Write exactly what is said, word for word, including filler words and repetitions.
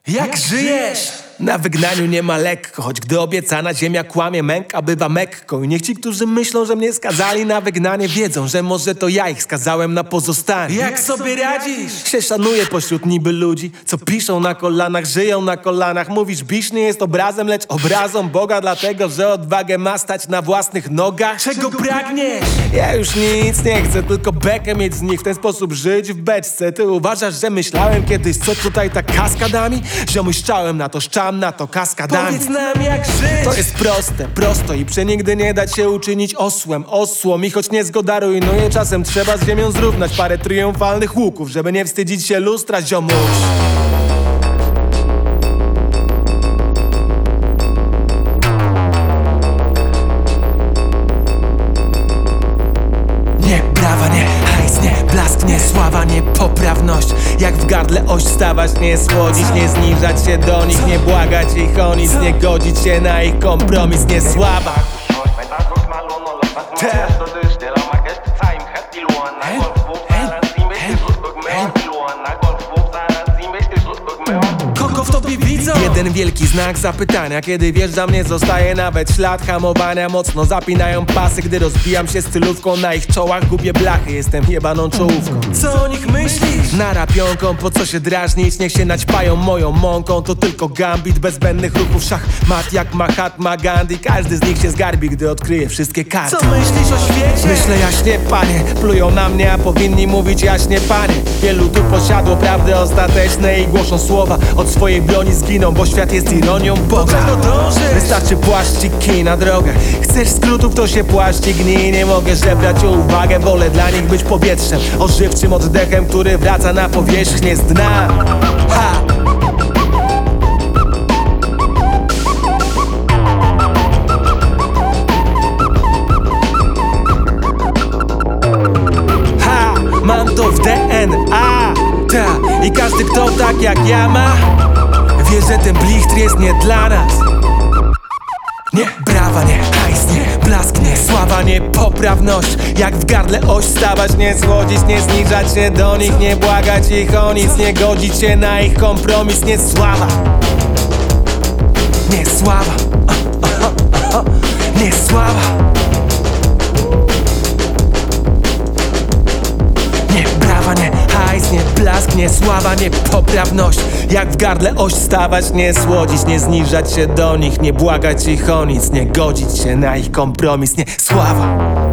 Jak żyjesz? Na wygnaniu nie ma lekko, choć gdy obiecana ziemia kłamie, męka bywa mekką. I niech ci, którzy myślą, że mnie skazali na wygnanie, wiedzą, że może to ja ich skazałem na pozostanie. Jak sobie radzisz? Się szanuję pośród niby ludzi, co piszą na kolanach, żyją na kolanach. Mówisz, bisz nie jest obrazem, lecz obrazą Boga, dlatego, że odwagę ma stać na własnych nogach. Czego pragniesz? Ja już nic nie chcę, tylko bekę mieć z nich, w ten sposób żyć w beczce. Ty uważasz, że myślałem kiedyś, co tutaj tak kaskadami? Ziomuś szczałem na to, szczam na to kaskadami. Powiedz nam, jak żyć. To jest proste, prosto i przenigdy nie dać się uczynić osłem, osłom. I choć nie zgoda rujnuje, czasem trzeba z ziemią zrównać parę triumfalnych łuków, żeby nie wstydzić się lustra, ziomuś. Nie brawa, nie hajs, nie blask, nie sława, nie poprawność. Jak w gardle oś stawać, nie słodzić, nie zniżać się do nich, nie błagać ich o nic, nie godzić się na ich kompromis, nie sława. Kogo w tobie widzą? Jeden wielki znak zapytania, kiedy wjeżdża mnie zostaje nawet ślad hamowania. Mocno zapinają pasy, gdy rozbijam się stylówką na ich czołach, gubię blachy, jestem jebaną czołówką. Co o nich myślisz? Narapionką, po co się drażnić, niech się naćpają moją mąką. To tylko gambit bezbędnych ruchów szachmat jak Mahatma Gandhi. Każdy z nich się zgarbi, gdy odkryje wszystkie karty. Co myślisz o świecie? Myślę jaśnie, panie, plują na mnie, a powinni mówić jaśnie, panie. Wielu tu posiadło prawdy ostateczne i głoszą słowa, od swojej broni zginą, bo świat jest ironią Boga. Wystarczy płaszczyki na drogę. Chcesz skrótów, to się płaszczygnij. Nie mogę żebrać o uwagę, wolę dla nich być powietrzem, ożywczym oddechem, który wraca na powierzchnię z dna. Ha! Ha! Mam to w D N A. Ta. I każdy, kto tak jak ja ma, wie, że ten blichtr jest nie dla nas. Nie brawa, nie hajs, nie blask, nie sława, nie poprawność. Jak w gardle oś stawać, nie słodzić, nie zniżać się do nich, nie błagać ich o nic, nie godzić się na ich kompromis, nie sława. Nie sława, o, o, o, o. Nie sława. Nie brawa, nie hajs, nie blask, nie sława, nie poprawność. Jak w gardle oś stawać, nie słodzić, nie zniżać się do nich, nie błagać ich o nic, nie godzić się na ich kompromis, nie sława.